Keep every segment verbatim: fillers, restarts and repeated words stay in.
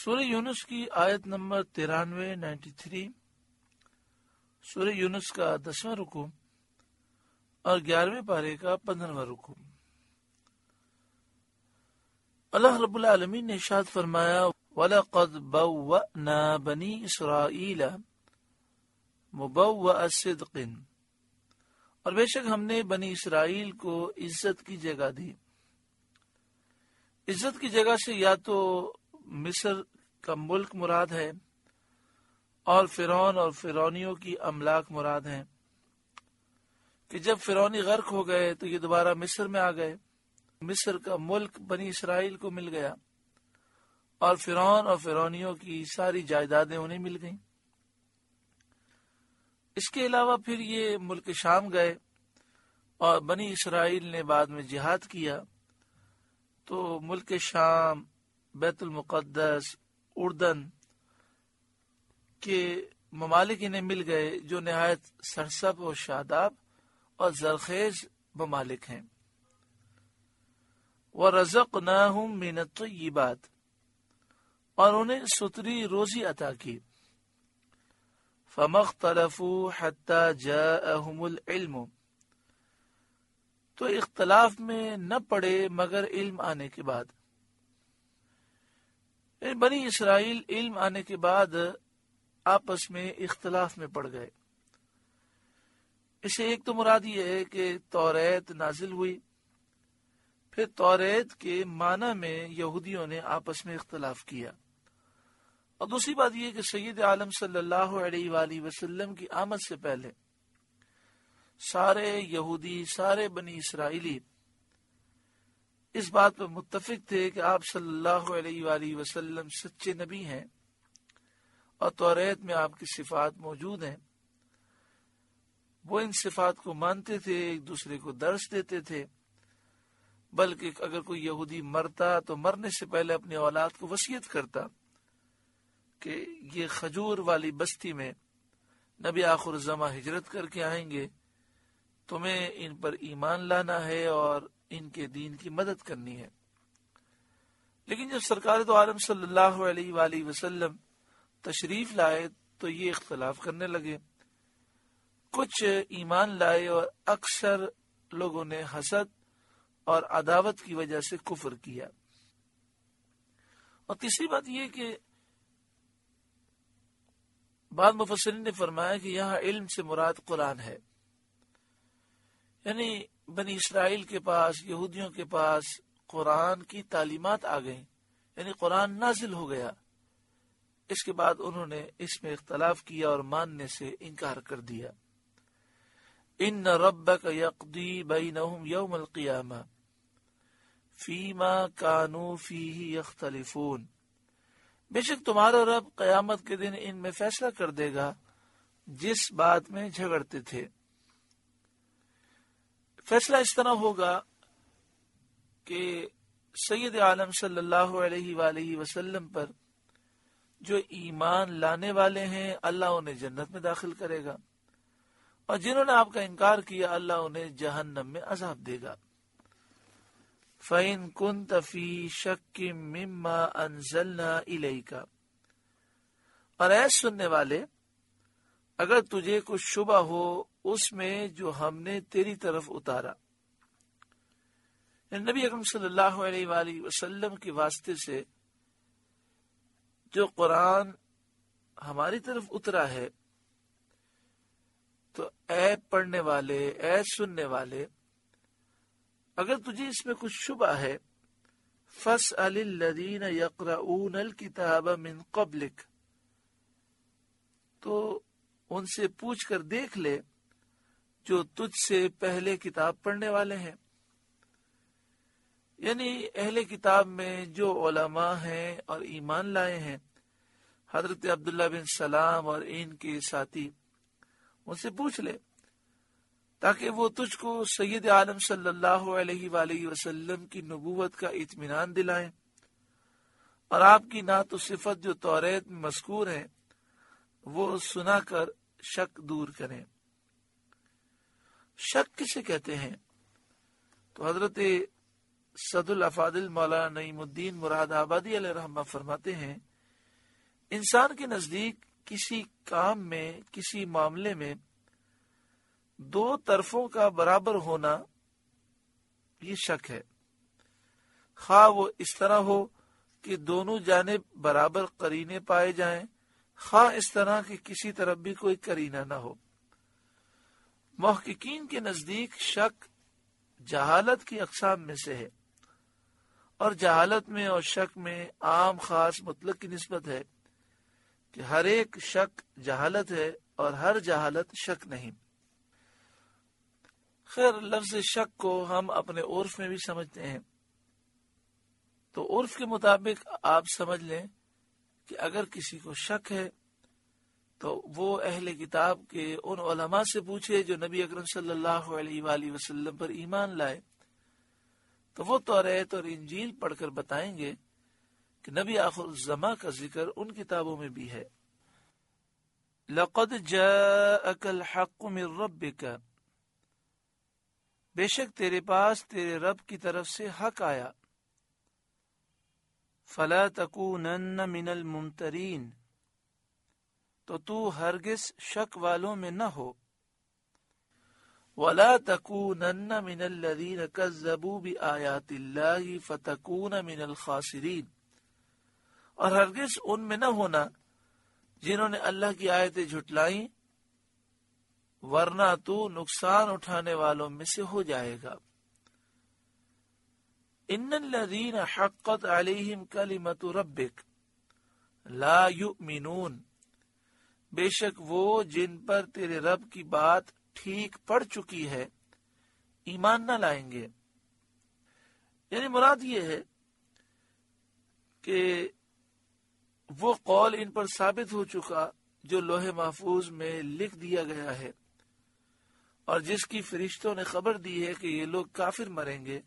سورہ یونس کی آیت نمبر ترانوے نائنٹی تھری، سورہ یونس کا دسواں رکو اور گیارہویں پارے کا پندرہواں رکو۔ اللہ رب العالمین نے ارشاد فرمایا وَلَقَدْ بَوَّأْنَا بَنِي إِسْرَائِيلَ مُبَوَّأَ صِدْقٍ، اور بے شک ہم نے بنی اسرائیل کو عزت کی جگہ دی۔ عزت کی جگہ سے یا تو مصر کا ملک مراد ہے اور فرعون اور فرعونیوں کی املاک مراد ہیں کہ جب فرعونی غرق ہو گئے تو یہ دوبارہ مصر میں آ گئے، مصر کا ملک بنی اسرائیل کو مل گیا اور فرعون اور فرعونیوں کی ساری جائیدادیں انہیں مل گئیں۔ اس کے علاوہ پھر یہ ملک شام گئے اور بنی اسرائیل نے بعد میں جہاد کیا تو ملک شام، بیت المقدس، اردن کے ممالک انہیں مل گئے جو نہایت سرسب و شاداب اور زرخیز ممالک ہیں۔ وَرَزَقْنَاهُمْ مِنَ الطَّيِّبَاتِ، اور انہیں ستری روزی عطا کی۔ فَمَا اخْتَلَفُوا حَتَّى جَاءَهُمُ الْعِلْمُ، تو اختلاف میں نہ پڑے مگر علم آنے کے بعد۔ بنی اسرائیل علم آنے کے بعد آپس میں اختلاف میں پڑ گئے۔ اسے ایک تو مراد یہ ہے کہ توریت نازل ہوئی، پھر توریت کے معنی میں یہودیوں نے آپس میں اختلاف کیا، اور دوسری بات یہ کہ سید عالم صلی اللہ علیہ وآلہ وسلم کی آمد سے پہلے سارے یہودی، سارے بنی اسرائیلی اس بات پر متفق تھے کہ آپ صلی اللہ علیہ وآلہ وسلم سچے نبی ہیں اور توریت میں آپ کی صفات موجود ہیں۔ وہ ان صفات کو مانتے تھے، ایک دوسرے کو درس دیتے تھے، بلکہ اگر کوئی یہودی مرتا تو مرنے سے پہلے اپنی اولاد کو وصیت کرتا کہ یہ کھجور والی بستی میں نبی آخر الزماں ہجرت کر کے آئیں گے، تمہیں ان پر ایمان لانا ہے اور ان کے دین کی مدد کرنی ہے۔ لیکن جب سرکار دو عالم صلی اللہ علیہ وآلہ وسلم تشریف لائے تو یہ اختلاف کرنے لگے، کچھ ایمان لائے اور اکثر لوگوں نے حسد اور عداوت کی وجہ سے کفر کیا۔ اور تیسری بات یہ کہ بعض مفسرین نے فرمایا کہ یہاں علم سے مراد قرآن ہے، یعنی بنی اسرائیل کے پاس، یہودیوں کے پاس قرآن کی تعلیمات آ گئیں، یعنی قرآن نازل ہو گیا۔ اس کے بعد انہوں نے اس میں اختلاف کیا اور ماننے سے انکار کر دیا۔ ان ربک یقضی بینہم یوم القیامہ فیما کانوا فیہ یختلفون، بے شک تمہارا رب قیامت کے دن ان میں فیصلہ کر دے گا جس بات میں جھگڑتے تھے۔ فیصلہ اس طرح ہوگا کہ سید عالم صلی اللہ علیہ وآلہ وسلم پر جو ایمان لانے والے ہیں اللہ انہیں جنت میں داخل کرے گا، اور جنہوں نے آپ کا انکار کیا اللہ انہیں جہنم میں عذاب دے گا۔ فَإِن كُنتَ فِي شَكٍّ مِّمَّا أَنزَلْنَا إِلَيْكَ، اور اے سننے والے اگر تجھے کچھ شبہ ہو اس میں جو ہم نے تیری طرف اتارا، یعنی نبی اکرم صلی اللہ علیہ وآلہ وسلم کے واسطے سے جو قرآن ہماری طرف اترا ہے، تو اے پڑھنے والے، اے سننے والے اگر تجھے اس میں کچھ شبہ ہے فَاسْأَلِ الَّذِينَ يَقْرَؤُونَ الْكِتَابَ مِن قَبْلِكَ، تو ان سے پوچھ کر دیکھ لے جو تجھ سے پہلے کتاب پڑھنے والے ہیں، یعنی اہل کتاب میں جو علماء ہیں اور ایمان لائے ہیں، حضرت عبداللہ بن سلام اور ان کے ساتھی، ان سے پوچھ لے تاکہ وہ تجھ کو سید عالم صلی اللہ علیہ وآلہ وسلم کی نبوت کا اطمینان دلائیں اور آپ کی نعت و صفت جو توریت میں مذکور ہیں وہ سنا کر شک دور کریں۔ شک کسے کہتے ہیں؟ تو حضرت صد الافاضل مولانا نعیم الدین مراد آبادی علیہ رحمہ فرماتے ہیں انسان کے نزدیک کسی کام میں، کسی معاملے میں دو طرفوں کا برابر ہونا یہ شک ہے، خواہ وہ اس طرح ہو کہ دونوں جانب برابر قرینے پائے جائیں، خواہ اس طرح کہ کسی طرف بھی کوئی قرینہ نہ ہو۔ محققین کے نزدیک شک جہالت کی اقسام میں سے ہے، اور جہالت میں اور شک میں عام خاص مطلق کی نسبت ہے کہ ہر ایک شک جہالت ہے اور ہر جہالت شک نہیں۔ خیر، لفظ شک کو ہم اپنے عرف میں بھی سمجھتے ہیں، تو عرف کے مطابق آپ سمجھ لیں کہ اگر کسی کو شک ہے تو وہ اہل کتاب کے ان علماء سے پوچھے جو نبی اکرم صلی اللہ علیہ وآلہ وسلم پر ایمان لائے، تو وہ توریت اور انجیل پڑھ کر بتائیں گے کہ نبی آخر الزماں کا ذکر ان کتابوں میں بھی ہے۔ لَقَدْ جَاءَكَ الْحَقُّ مِنْ رَبِّكَ، بے شک تیرے پاس تیرے رب کی طرف سے حق آیا۔ فَلَا تَكُونَنَّ مِنَ الْمُمْتَرِينَ، تو تو ہرگز شک والوں میں نہ ہو۔ وَلَا تَكُونَنَّ مِنَ الَّذِينَ كَذَّبُوا بِآيَاتِ اللَّهِ فَتَكُونَ مِنَ الْخَاسِرِينَ، اور ہرگز ان میں نہ ہونا جنہوں نے اللہ کی آیتیں جھٹلائیں، ورنہ تو نقصان اٹھانے والوں میں سے ہو جائے گا۔ ان الذین حقت علیہم کلمۃ ربک لا یؤمنون، بے شک وہ جن پر تیرے رب کی بات ٹھیک پڑ چکی ہے ایمان نہ لائیں گے۔ یعنی مراد یہ ہے کہ وہ قول ان پر ثابت ہو چکا جو لوح محفوظ میں لکھ دیا گیا ہے، اور جس کی فرشتوں نے خبر دی ہے کہ یہ لوگ کافر مریں گے،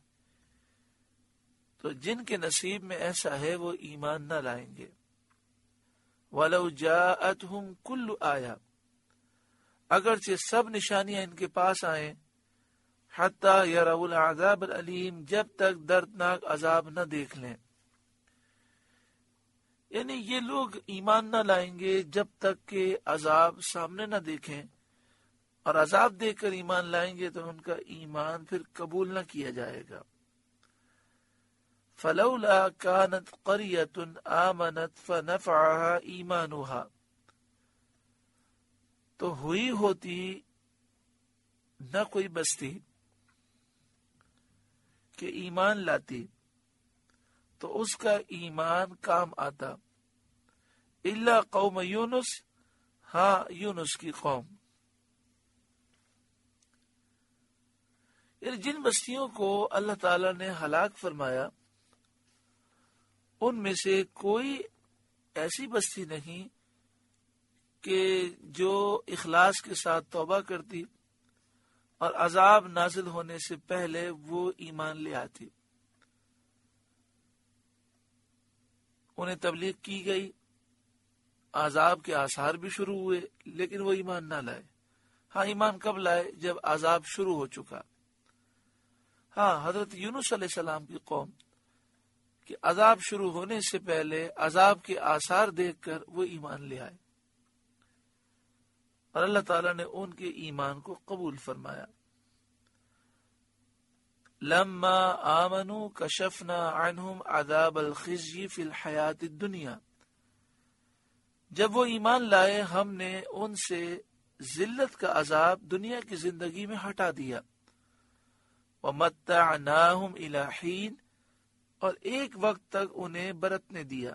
تو جن کے نصیب میں ایسا ہے وہ ایمان نہ لائیں گے۔ وَلَوْ جَاءَتْهُمْ كُلُّ آیَةٍ، اگرچہ سب نشانیاں ان کے پاس آئیں، حَتَّى يَرَوُا الْعَذَابَ الْأَلِيمَ، جب تک دردناک عذاب نہ دیکھ لیں۔ یعنی یہ لوگ ایمان نہ لائیں گے جب تک کہ عذاب سامنے نہ دیکھیں، اور عذاب دیکھ کر ایمان لائیں گے تو ان کا ایمان پھر قبول نہ کیا جائے گا۔ فَلَوْلَا كَانَتْ قَرْيَةٌ آمَنَتْ فَنَفَعَهَا إِيمَانُهَا، تو ہوئی ہوتی نہ کوئی بستی کہ ایمان لاتی تو اس کا ایمان کام آتا، الا قوم یونس، ہاں یونس کی قوم۔ یعنی جن بستیوں کو اللہ تعالی نے ہلاک فرمایا ان میں سے کوئی ایسی بستی نہیں کہ جو اخلاص کے ساتھ توبہ کرتی اور عذاب نازل ہونے سے پہلے وہ ایمان لے آتی۔ انہیں تبلیغ کی گئی، عذاب کے آثار بھی شروع ہوئے، لیکن وہ ایمان نہ لائے۔ ہاں، ایمان کب لائے؟ جب عذاب شروع ہو چکا۔ ہاں، حضرت یونس علیہ السلام کی قوم کہ عذاب شروع ہونے سے پہلے عذاب کے آثار دیکھ کر وہ ایمان لے آئے، اور اللہ تعالیٰ نے ان کے ایمان کو قبول فرمایا۔ لما آمنوا کشفنا عنہم عذاب الخزي فی الحیات الدنیا، جب وہ ایمان لائے ہم نے ان سے ذلت کا عذاب دنیا کی زندگی میں ہٹا دیا۔ وَمَتَّعْنَاهُمْ إِلَى حِينٍ، اور ایک وقت تک انہیں برتنے دیا۔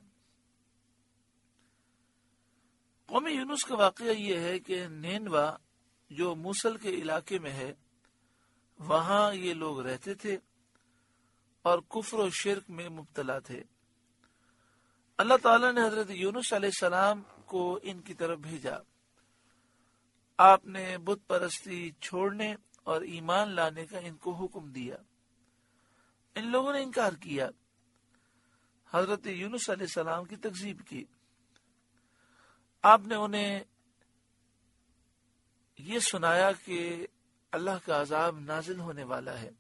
قوم یونس کا واقعہ یہ ہے کہ نینوا جو موصل کے علاقے میں ہے، وہاں یہ لوگ رہتے تھے اور کفر و شرک میں مبتلا تھے۔ اللہ تعالیٰ نے حضرت یونس علیہ السلام کو ان کی طرف بھیجا، آپ نے بت پرستی چھوڑنے اور ایمان لانے کا ان کو حکم دیا۔ ان لوگوں نے انکار کیا، حضرت یونس علیہ السلام کی تکذیب کی۔ آپ نے انہیں یہ سنایا کہ اللہ کا عذاب نازل ہونے والا ہے۔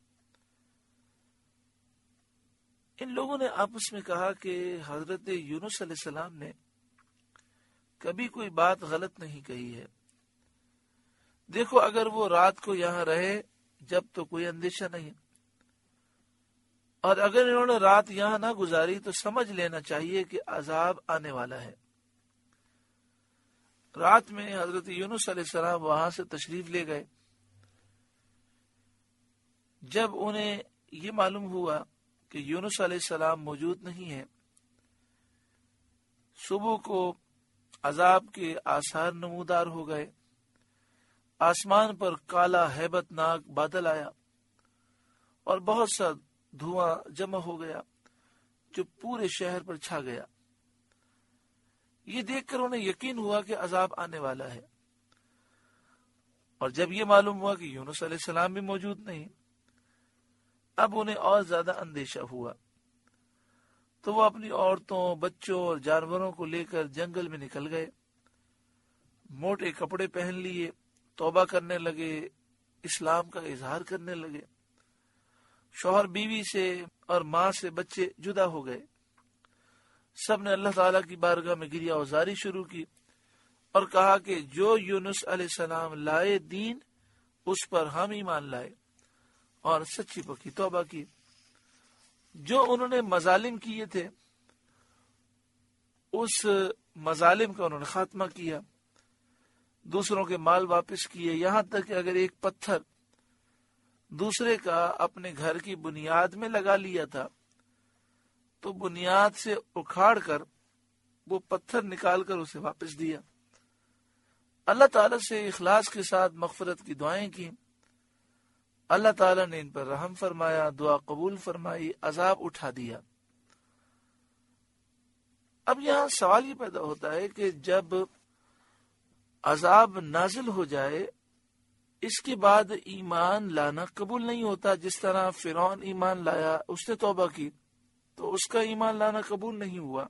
ان لوگوں نے آپس میں کہا کہ حضرت یونس علیہ السلام نے کبھی کوئی بات غلط نہیں کہی ہے. دیکھو اگر وہ رات کو یہاں رہے جب تو کوئی اندیشہ نہیں، اور اگر انہوں نے رات یہاں نہ گزاری تو سمجھ لینا چاہیے کہ عذاب آنے والا ہے. رات میں حضرت یونس علیہ السلام وہاں سے تشریف لے گئے. جب انہیں یہ معلوم ہوا کہ یونس علیہ السلام موجود نہیں ہے، صبح کو عذاب کے آثار نمودار ہو گئے. آسمان پر کالا ہیبت ناک بادل آیا اور بہت سا دھواں جمع ہو گیا جو پورے شہر پر چھا گیا. یہ دیکھ کر انہیں یقین ہوا کہ عذاب آنے والا ہے، اور جب یہ معلوم ہوا کہ یونس علیہ السلام بھی موجود نہیں، اب انہیں اور زیادہ اندیشہ ہوا. تو وہ اپنی عورتوں، بچوں اور جانوروں کو لے کر جنگل میں نکل گئے. موٹے کپڑے پہن لیے، توبہ کرنے لگے، اسلام کا اظہار کرنے لگے. شوہر بیوی سے اور ماں سے بچے جدا ہو گئے. سب نے اللہ تعالیٰ کی بارگاہ میں گریہ وزاری شروع کی اور کہا کہ جو یونس علیہ السلام لائے دین، اس پر ہم ایمان لائے اور سچی پکی توبہ کی. جو انہوں نے مظالم کیے تھے اس مظالم کا انہوں نے خاتمہ کیا، دوسروں کے مال واپس کیے، یہاں تک کہ اگر ایک پتھر دوسرے کا اپنے گھر کی بنیاد میں لگا لیا تھا تو بنیاد سے اکھاڑ کر وہ پتھر نکال کر اسے واپس دیا. اللہ تعالیٰ سے اخلاص کے ساتھ مغفرت کی دعائیں کی. اللہ تعالیٰ نے ان پر رحم فرمایا، دعا قبول فرمائی، عذاب اٹھا دیا. اب یہاں سوال یہ پیدا ہوتا ہے کہ جب عذاب نازل ہو جائے اس کے بعد ایمان لانا قبول نہیں ہوتا. جس طرح فرعون ایمان لایا، اس نے توبہ کی تو اس کا ایمان لانا قبول نہیں ہوا.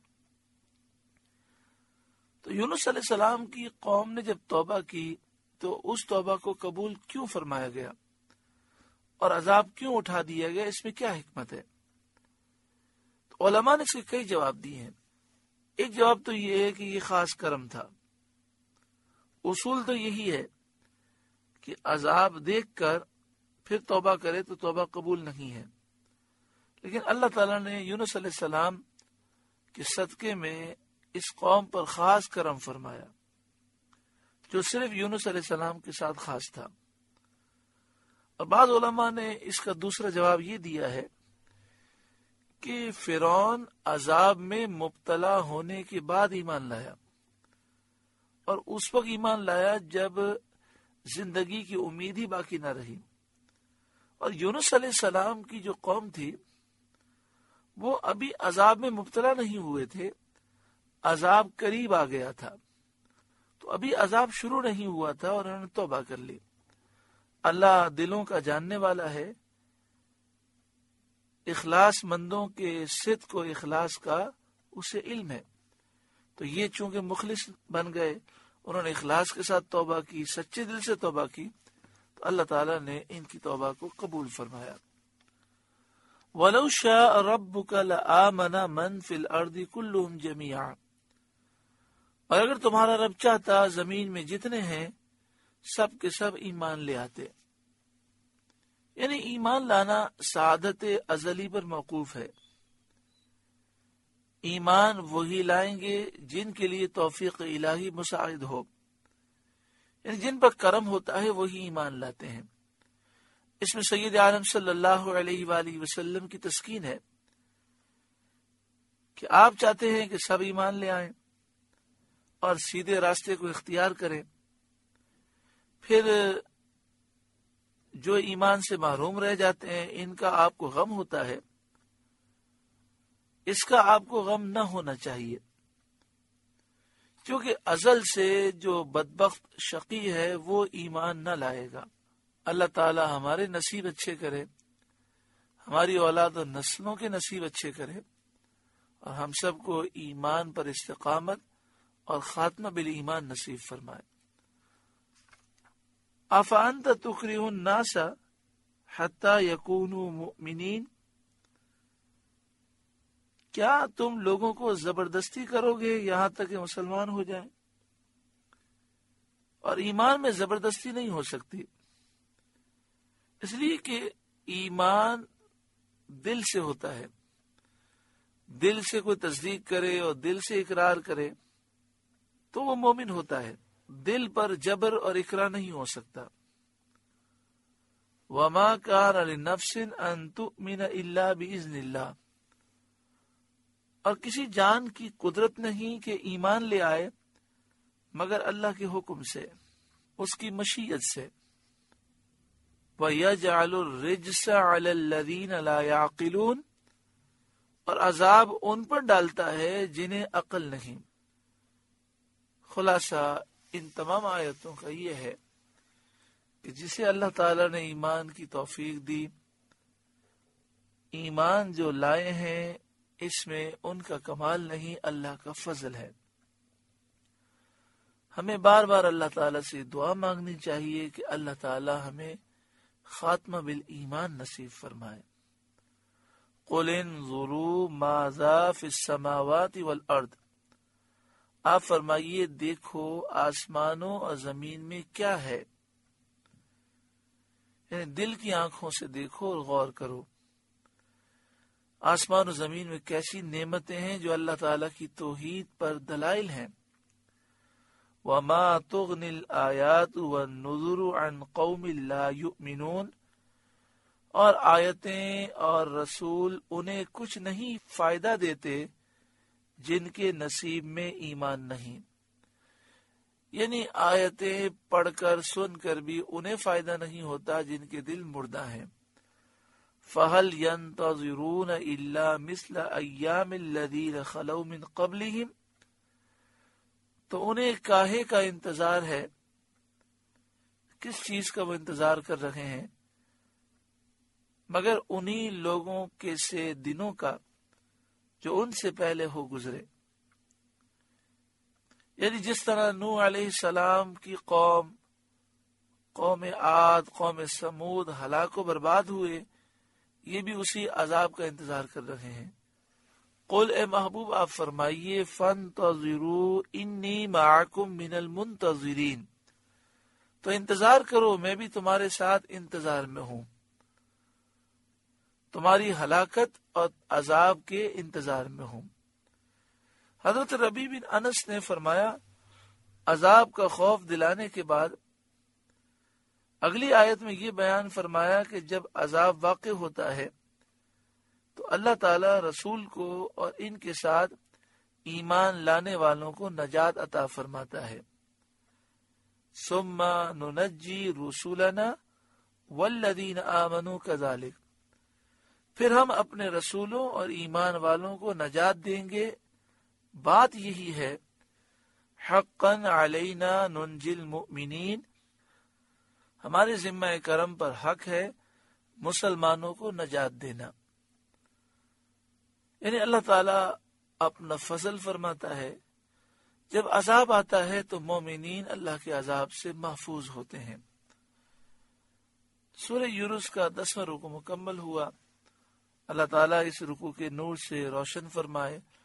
تو یونس علیہ السلام کی قوم نے جب توبہ کی تو اس توبہ کو قبول کیوں فرمایا گیا اور عذاب کیوں اٹھا دیا گیا؟ اس میں کیا حکمت ہے؟ تو علماء نے اس کے کئی جواب دیے ہیں. ایک جواب تو یہ ہے کہ یہ خاص کرم تھا. اصول تو یہی ہے کہ عذاب دیکھ کر پھر توبہ کرے تو توبہ قبول نہیں ہے، لیکن اللہ تعالیٰ نے یونس علیہ السلام کے صدقے میں اس قوم پر خاص کرم فرمایا جو صرف یونس علیہ السلام کے ساتھ خاص تھا. اور بعض علماء نے اس کا دوسرا جواب یہ دیا ہے کہ فرعون عذاب میں مبتلا ہونے کے بعد ایمان لایا، اور اس وقت ایمان لایا جب زندگی کی امید ہی باقی نہ رہی. اور یونس علیہ السلام کی جو قوم تھی وہ ابھی عذاب میں مبتلا نہیں ہوئے تھے، عذاب قریب آ گیا تھا، تو ابھی عذاب شروع نہیں ہوا تھا اور انہوں نے توبہ کر لی. اللہ دلوں کا جاننے والا ہے، اخلاص مندوں کے صدق و اخلاص کا اسے علم ہے. تو یہ چونکہ مخلص بن گئے، انہوں نے اخلاص کے ساتھ توبہ کی، سچے دل سے توبہ کی، تو اللہ تعالیٰ نے ان کی توبہ کو قبول فرمایا. وَلَوْ شَاءَ رَبُّكَ لَآمَنَ مَنْ فِي الْأَرْضِ كُلُّهُمْ جَمِيعًا. اور اگر تمہارا رب چاہتا زمین میں جتنے ہیں سب کے سب ایمان لے آتے. یعنی ایمان لانا سعادت ازلی پر موقوف ہے. ایمان وہی لائیں گے جن کے لیے توفیق الہی مساعد ہو، یعنی جن پر کرم ہوتا ہے وہی ایمان لاتے ہیں. اس میں سید عالم صلی اللہ علیہ وآلہ وسلم کی تسکین ہے کہ آپ چاہتے ہیں کہ سب ایمان لے آئیں اور سیدھے راستے کو اختیار کریں. پھر جو ایمان سے محروم رہ جاتے ہیں ان کا آپ کو غم ہوتا ہے، اس کا آپ کو غم نہ ہونا چاہیے، کیونکہ ازل سے جو بدبخت شقی ہے وہ ایمان نہ لائے گا. اللہ تعالی ہمارے نصیب اچھے کرے، ہماری اولاد و نسلوں کے نصیب اچھے کرے، اور ہم سب کو ایمان پر استقامت اور خاتمہ بالایمان نصیب فرمائے. افانت تکرہ الناس حتی یکونوا مؤمنین. کیا تم لوگوں کو زبردستی کرو گے یہاں تک کہ مسلمان ہو جائیں؟ اور ایمان میں زبردستی نہیں ہو سکتی، اس لیے کہ ایمان دل سے ہوتا ہے. دل سے کوئی تصدیق کرے اور دل سے اقرار کرے تو وہ مومن ہوتا ہے. دل پر جبر اور اقرار نہیں ہو سکتا. وَمَا كَانَ لِنَفْسٍ أَن تُؤْمِنَ إِلَّا بِإِذْنِ اللَّهِ، اور کسی جان کی قدرت نہیں کہ ایمان لے آئے مگر اللہ کے حکم سے، اس کی مشیت سے. وَيَجْعَلُ الرِّجْسَ عَلَى الَّذِينَ لَا يَعْقِلُونَ، اور عذاب ان پر ڈالتا ہے جنہیں عقل نہیں. خلاصہ ان تمام آیتوں کا یہ ہے کہ جسے اللہ تعالی نے ایمان کی توفیق دی، ایمان جو لائے ہیں اس میں ان کا کمال نہیں، اللہ کا فضل ہے. ہمیں بار بار اللہ تعالیٰ سے دعا مانگنی چاہیے کہ اللہ تعالیٰ ہمیں خاتمہ بالایمان نصیب فرمائے. قُلْ انظُرُوا مَاذَا فِي السَّمَاوَاتِ وَالْأَرْضِ، آپ فرمائیے دیکھو آسمانوں اور زمین میں کیا ہے. یعنی دل کی آنکھوں سے دیکھو اور غور کرو. آسمان و زمین میں کیسی نعمتیں ہیں جو اللہ تعالیٰ کی توحید پر دلائل ہیں. وَمَا تُغْنِ الْآيَاتُ وَالنُّذُرُ عَنْ قَوْمٍ لَا يُؤْمِنُونَ، اور آیتیں اور رسول انہیں کچھ نہیں فائدہ دیتے جن کے نصیب میں ایمان نہیں. یعنی آیتیں پڑھ کر سن کر بھی انہیں فائدہ نہیں ہوتا جن کے دل مردہ ہیں. فَهَلْ يَنْتَظِرُونَ إِلَّا مِثْلَ أَيَّامِ الَّذِينَ خَلَوْا مِنْ قَبْلِهِمْ، تو انہیں کاہے کا انتظار ہے، کس چیز کا وہ انتظار کر رہے ہیں، مگر انہی لوگوں کے سے دنوں کا جو ان سے پہلے ہو گزرے. یعنی جس طرح نوح علیہ السلام کی قوم، قوم عاد، قوم سمود ہلاک و برباد ہوئے، یہ بھی اسی عذاب کا انتظار کر رہے ہیں. قل، اے محبوب آپ فرمائیے، فانتظروا انی معکم من المنتظرین، تو انتظار کرو میں بھی تمہارے ساتھ انتظار میں ہوں، تمہاری ہلاکت اور عذاب کے انتظار میں ہوں. حضرت ربیع بن انس نے فرمایا، عذاب کا خوف دلانے کے بعد اگلی آیت میں یہ بیان فرمایا کہ جب عذاب واقع ہوتا ہے تو اللہ تعالی رسول کو اور ان کے ساتھ ایمان لانے والوں کو نجات عطا فرماتا ہے. ثم ننجی رسولنا والذین آمنوا کذالک، پھر ہم اپنے رسولوں اور ایمان والوں کو نجات دیں گے. بات یہی ہے، حقا علینا ننجی المؤمنین، ہمارے ذمہ کرم پر حق ہے مسلمانوں کو نجات دینا. یعنی اللہ تعالیٰ اپنا فضل فرماتا ہے، جب عذاب آتا ہے تو مومنین اللہ کے عذاب سے محفوظ ہوتے ہیں. سورہ یونس کا دسواں رکوع مکمل ہوا. اللہ تعالیٰ اس رکوع کے نور سے روشن فرمائے